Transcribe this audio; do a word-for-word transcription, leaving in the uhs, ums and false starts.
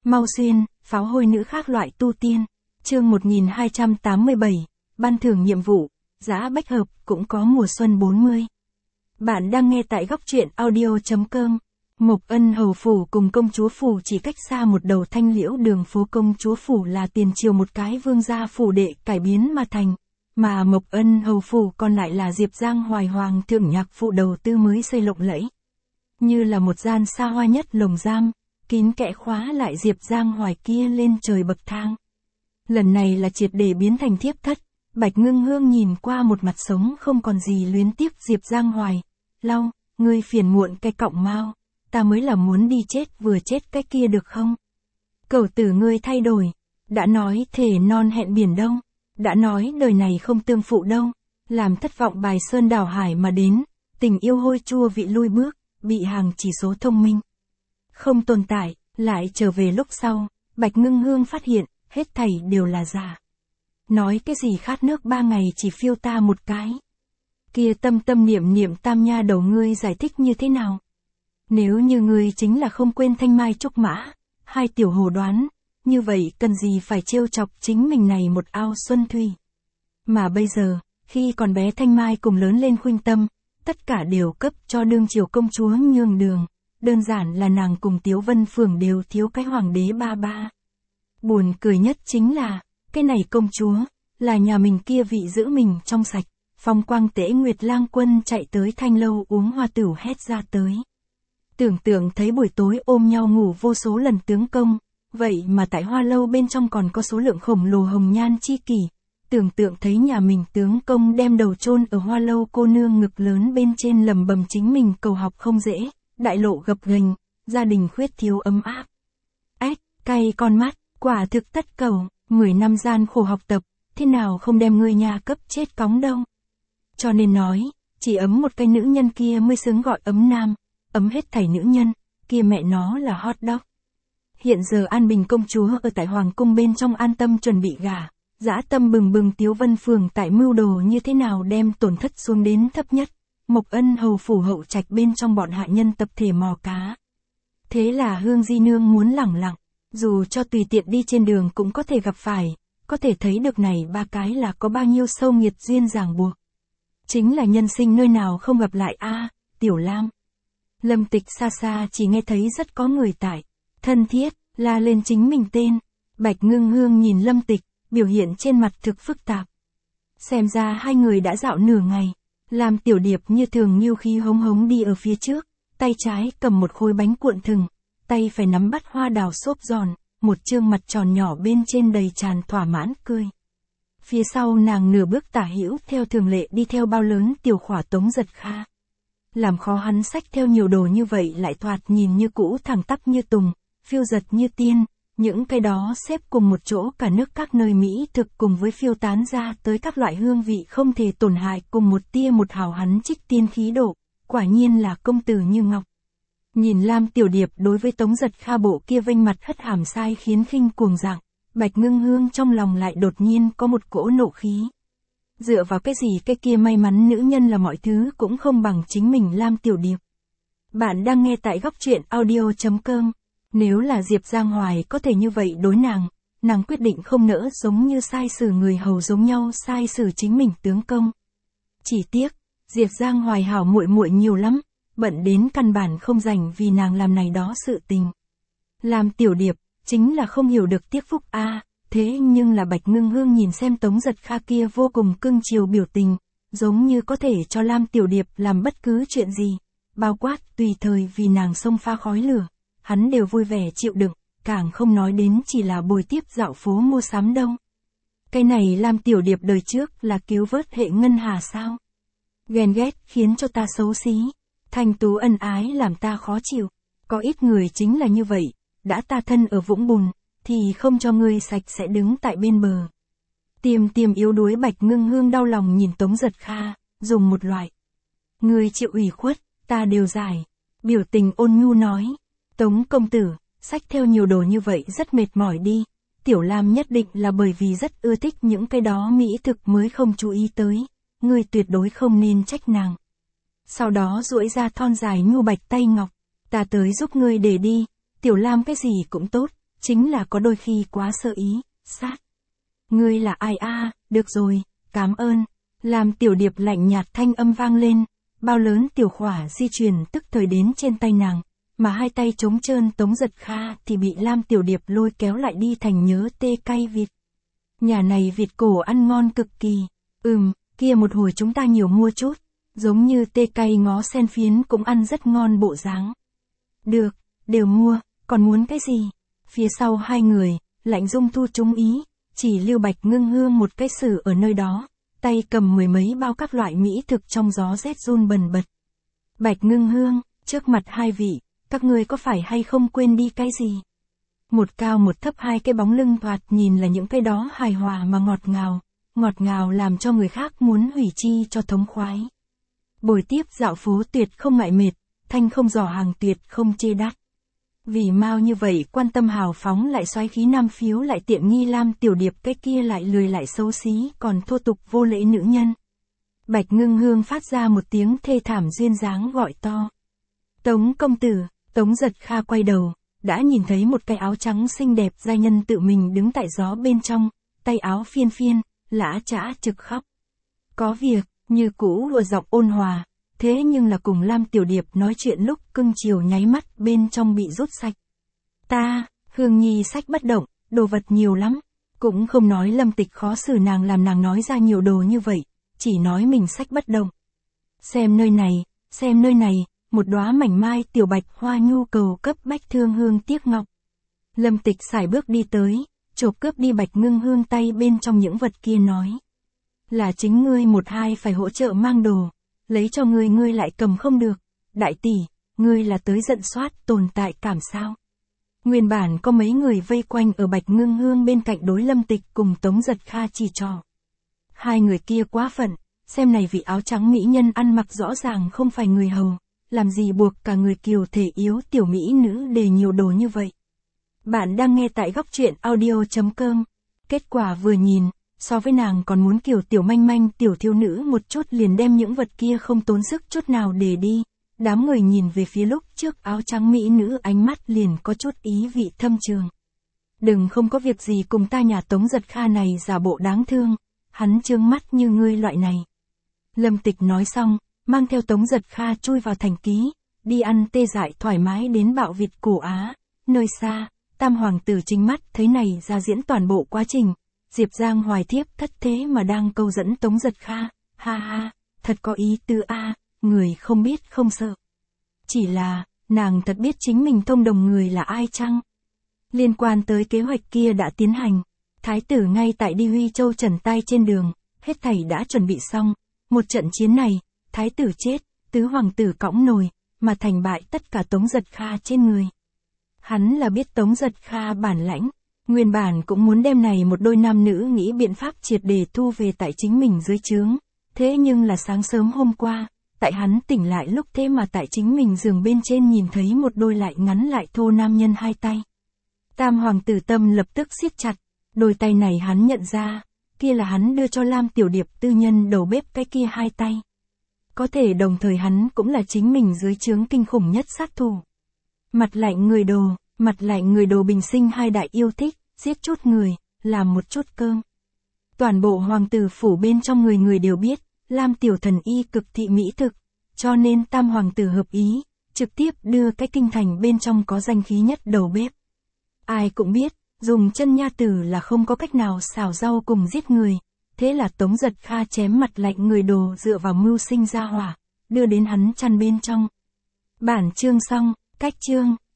Mau Xuyên, pháo hôi nữ khác loại tu tiên. Chương một nghìn hai trăm tám mươi bảy, ban thưởng nhiệm vụ, Dã Bách Hợp, cũng có mùa xuân bốn mươi. Bạn đang nghe tại góc truyện audio.com. Mộc Ân hầu phủ cùng công chúa phủ chỉ cách xa một đầu thanh liễu đường phố. Công chúa phủ là tiền triều một cái vương gia phủ đệ cải biến mà thành, mà Mộc Ân hầu phủ còn lại là Diệp Giang Hoài hoàng thượng nhạc phụ đầu tư mới xây lộng lẫy. Như là một gian xa hoa nhất lồng giam, kín kẽ khóa lại Diệp Giang Hoài kia lên trời bậc thang. Lần này là triệt để biến thành thiếp thất. Bạch Ngưng Hương nhìn qua một mặt sống không còn gì luyến tiếc Diệp Giang Hoài. Lau, ngươi phiền muộn cái cọng mao, ta mới là muốn đi chết vừa chết cái kia được không? Cẩu tử ngươi thay đổi, đã nói thề non hẹn biển đông, đã nói đời này không tương phụ đâu, làm thất vọng bài sơn đảo hải mà đến, tình yêu hôi chua vị lui bước, bị hàng chỉ số thông minh không tồn tại, lại trở về lúc sau, Bạch Ngưng Hương phát hiện, hết thảy đều là giả. Nói cái gì khát nước ba ngày chỉ phiêu ta một cái. Kia tâm tâm niệm niệm tam nha đầu ngươi giải thích như thế nào? Nếu như ngươi chính là không quên thanh mai trúc mã, hai tiểu hồ đoán, như vậy cần gì phải trêu chọc chính mình này một ao xuân thủy. Mà bây giờ, khi còn bé thanh mai cùng lớn lên khuynh tâm, tất cả đều cấp cho đương triều công chúa nhường đường, đơn giản là nàng cùng Tiếu Vân Phường đều thiếu cái hoàng đế ba ba. Buồn cười nhất chính là, cái này công chúa, là nhà mình kia vị giữ mình trong sạch, phong quang tễ nguyệt lang quân chạy tới thanh lâu uống hoa tửu hét ra tới. Tưởng tượng thấy buổi tối ôm nhau ngủ vô số lần tướng công, vậy mà tại hoa lâu bên trong còn có số lượng khổng lồ hồng nhan chi kỷ. Tưởng tượng thấy nhà mình tướng công đem đầu chôn ở hoa lâu cô nương ngực lớn bên trên lầm bầm chính mình cầu học không dễ, đại lộ gập ghềnh, gia đình khuyết thiếu ấm áp. Ếch, cay con mắt, quả thực tất cầu, mười năm gian khổ học tập, thế nào không đem ngươi nhà cấp chết cóng đâu. Cho nên nói, chỉ ấm một cái nữ nhân kia mới xứng gọi ấm nam, ấm hết thảy nữ nhân, kia mẹ nó là hot dog. Hiện giờ An Bình công chúa ở tại Hoàng cung bên trong an tâm chuẩn bị gả, dã tâm bừng bừng Tiếu Vân Phường tại mưu đồ như thế nào đem tổn thất xuống đến thấp nhất. Mộc Ân hầu phủ hậu trạch bên trong bọn hạ nhân tập thể mò cá. Thế là Hương Di Nương muốn lẳng lặng, dù cho tùy tiện đi trên đường cũng có thể gặp phải, có thể thấy được này ba cái là có bao nhiêu sâu nghiệt duyên ràng buộc. Chính là nhân sinh nơi nào không gặp lại a à, Tiểu Lam. Lâm Tịch xa xa chỉ nghe thấy rất có người tại, thân thiết, la lên chính mình tên. Bạch Ngưng Hương nhìn Lâm Tịch, biểu hiện trên mặt thực phức tạp. Xem ra hai người đã dạo nửa ngày. Làm Tiểu Điệp như thường nhiêu khí hống hống đi ở phía trước, tay trái cầm một khối bánh cuộn thừng, tay phải nắm bắt hoa đào xốp giòn, một trương mặt tròn nhỏ bên trên đầy tràn thỏa mãn cười. Phía sau nàng nửa bước tả hữu theo thường lệ đi theo bao lớn Tiểu Khỏa Tống Giật Kha. Làm khó hắn xách theo nhiều đồ như vậy lại thoạt nhìn như cũ thẳng tắp như tùng, phiêu giật như tiên. Những cái đó xếp cùng một chỗ cả nước các nơi Mỹ thực cùng với phiêu tán ra tới các loại hương vị không thể tổn hại cùng một tia một hào hắn trích tiên khí độ, quả nhiên là công tử như ngọc. Nhìn Lam Tiểu Điệp đối với Tống Giật Kha bộ kia vênh mặt hất hàm sai khiến khinh cuồng dạng, Bạch Ngưng Hương trong lòng lại đột nhiên có một cỗ nộ khí. Dựa vào cái gì cái kia may mắn nữ nhân là mọi thứ cũng không bằng chính mình Lam Tiểu Điệp. Bạn đang nghe tại góc truyện audio.com. Nếu là Diệp Giang Hoài có thể như vậy đối nàng, nàng quyết định không nỡ giống như sai xử người hầu giống nhau sai xử chính mình tướng công. Chỉ tiếc, Diệp Giang Hoài hảo muội muội nhiều lắm, bận đến căn bản không rảnh vì nàng làm này đó sự tình. Làm Tiểu Điệp, chính là không hiểu được tiếc phúc a à, thế nhưng là Bạch Ngưng Hương nhìn xem Tống Giật Kha kia vô cùng cưng chiều biểu tình, giống như có thể cho Lam Tiểu Điệp làm bất cứ chuyện gì, bao quát tùy thời vì nàng xông pha khói lửa. Hắn đều vui vẻ chịu đựng, càng không nói đến chỉ là bồi tiếp dạo phố mua sắm đâu. Cái này Lam Tiểu Điệp đời trước là cứu vớt hệ ngân hà sao? Ghen ghét khiến cho ta xấu xí, thanh tú ân ái làm ta khó chịu. Có ít người chính là như vậy, đã ta thân ở vũng bùn, thì không cho ngươi sạch sẽ đứng tại bên bờ. Tiềm tiềm yếu đuối Bạch Ngưng Hương đau lòng nhìn Tống Giật Kha, dùng một loại. Ngươi chịu ủy khuất, ta đều giải. Biểu tình ôn nhu nói. Tống công tử, xách theo nhiều đồ như vậy rất mệt mỏi đi, Tiểu Lam nhất định là bởi vì rất ưa thích những cái đó mỹ thực mới không chú ý tới, ngươi tuyệt đối không nên trách nàng. Sau đó duỗi ra thon dài nhu bạch tay ngọc, ta tới giúp ngươi để đi, Tiểu Lam cái gì cũng tốt, chính là có đôi khi quá sơ ý, sát. Ngươi là ai a? Được rồi, cảm ơn. Làm Tiểu Điệp lạnh nhạt thanh âm vang lên, bao lớn tiểu khỏa di chuyển tức thời đến trên tay nàng, mà hai tay trống trơn Tống Giật Kha thì bị Lam Tiểu Điệp lôi kéo lại đi thành nhớ tê cay vịt. Nhà này vịt cổ ăn ngon cực kỳ. Ừm, kia một hồi chúng ta nhiều mua chút, giống như tê cay ngó sen phiến cũng ăn rất ngon bộ dáng. Được, đều mua, còn muốn cái gì? Phía sau hai người, Lạnh Dung Thu trúng ý, chỉ lưu Bạch Ngưng Hương một cái xử ở nơi đó, tay cầm mười mấy bao các loại mỹ thực trong gió rét run bần bật. Bạch Ngưng Hương, trước mặt hai vị, các ngươi có phải hay không quên đi cái gì? Một cao một thấp hai cái bóng lưng thoạt nhìn là những cái đó hài hòa mà ngọt ngào, ngọt ngào làm cho người khác muốn hủy chi cho thống khoái. Bồi tiếp dạo phố tuyệt không ngại mệt, thanh không dò hàng tuyệt không chê đắt. Vì mau như vậy quan tâm hào phóng lại xoáy khí nam phiếu lại tiện nghi Lam Tiểu Điệp cái kia lại lười lại xấu xí còn thô tục vô lễ nữ nhân. Bạch Ngưng Hương phát ra một tiếng thê thảm duyên dáng gọi to. Tống công tử, Tống Giật Kha quay đầu, đã nhìn thấy một cái áo trắng xinh đẹp giai nhân tự mình đứng tại gió bên trong, tay áo phiên phiên, lã chã trực khóc. Có việc, như cũ ùa giọng ôn hòa, thế nhưng là cùng Lam Tiểu Điệp nói chuyện lúc cưng chiều nháy mắt bên trong bị rút sạch. Ta, Hương Nhi sách bất động, đồ vật nhiều lắm, cũng không nói Lâm Tịch khó xử nàng làm nàng nói ra nhiều đồ như vậy, chỉ nói mình sách bất động. Xem nơi này, xem nơi này, một đóa mảnh mai tiểu bạch hoa nhu cầu cấp bách thương hương tiếc ngọc. Lâm Tịch sải bước đi tới, chộp cướp đi Bạch Ngưng Hương tay bên trong những vật kia nói. Là chính ngươi một hai phải hỗ trợ mang đồ, lấy cho ngươi ngươi lại cầm không được, đại tỷ, ngươi là tới giận soát tồn tại cảm sao. Nguyên bản có mấy người vây quanh ở Bạch Ngưng Hương bên cạnh đối Lâm Tịch cùng Tống Giật Kha chỉ trò. Hai người kia quá phận, xem này vị áo trắng mỹ nhân ăn mặc rõ ràng không phải người hầu, làm gì buộc cả người kiều thể yếu tiểu mỹ nữ để nhiều đồ như vậy. Bạn đang nghe tại góc truyện audio chấm com. Kết quả vừa nhìn, so với nàng còn muốn kiểu tiểu manh manh tiểu thiếu nữ một chút liền đem những vật kia không tốn sức chút nào để đi. Đám người nhìn về phía lúc trước áo trắng mỹ nữ ánh mắt liền có chút ý vị thâm trường. Đừng không có việc gì cùng ta nhà Tống Giật Kha này giả bộ đáng thương, hắn trương mắt như ngươi loại này. Lâm Tịch nói xong, mang theo Tống Giật Kha chui vào thành ký, đi ăn tê dại thoải mái đến bạo Việt cổ Á, nơi xa, Tam hoàng tử chính mắt thấy này ra diễn toàn bộ quá trình, Diệp Giang Hoài thiếp thất thế mà đang câu dẫn Tống Giật Kha, ha ha, thật có ý tư a, người không biết không sợ. Chỉ là, nàng thật biết chính mình thông đồng người là ai chăng? Liên quan tới kế hoạch kia đã tiến hành, thái tử ngay tại đi Huy Châu trần tay trên đường, hết thảy đã chuẩn bị xong, một trận chiến này, thái tử chết, tứ hoàng tử cõng nồi, mà thành bại tất cả Tống Giật Kha trên người. Hắn là biết Tống Giật Kha bản lãnh, nguyên bản cũng muốn đem này một đôi nam nữ nghĩ biện pháp triệt để thu về tại chính mình dưới trướng, thế nhưng là sáng sớm hôm qua, tại hắn tỉnh lại lúc thế mà tại chính mình giường bên trên nhìn thấy một đôi lại ngắn lại thô nam nhân hai tay. Tam hoàng tử tâm lập tức siết chặt, đôi tay này hắn nhận ra, kia là hắn đưa cho Lam Tiểu Điệp tư nhân đầu bếp cái kia hai tay. Có thể đồng thời hắn cũng là chính mình dưới trướng kinh khủng nhất sát thủ. Mặt lạnh người đồ, mặt lạnh người đồ bình sinh hai đại yêu thích, giết chút người, làm một chút cơm. Toàn bộ hoàng tử phủ bên trong người người đều biết, Lam Tiểu Thần y cực thị mỹ thực, cho nên Tam hoàng tử hợp ý, trực tiếp đưa cái kinh thành bên trong có danh khí nhất đầu bếp. Ai cũng biết, dùng chân nha tử là không có cách nào xào rau cùng giết người, thế là Tống Giật Kha chém mặt lạnh người đồ dựa vào mưu sinh ra hỏa, đưa đến hắn chăn bên trong. Bản chương xong, cách chương.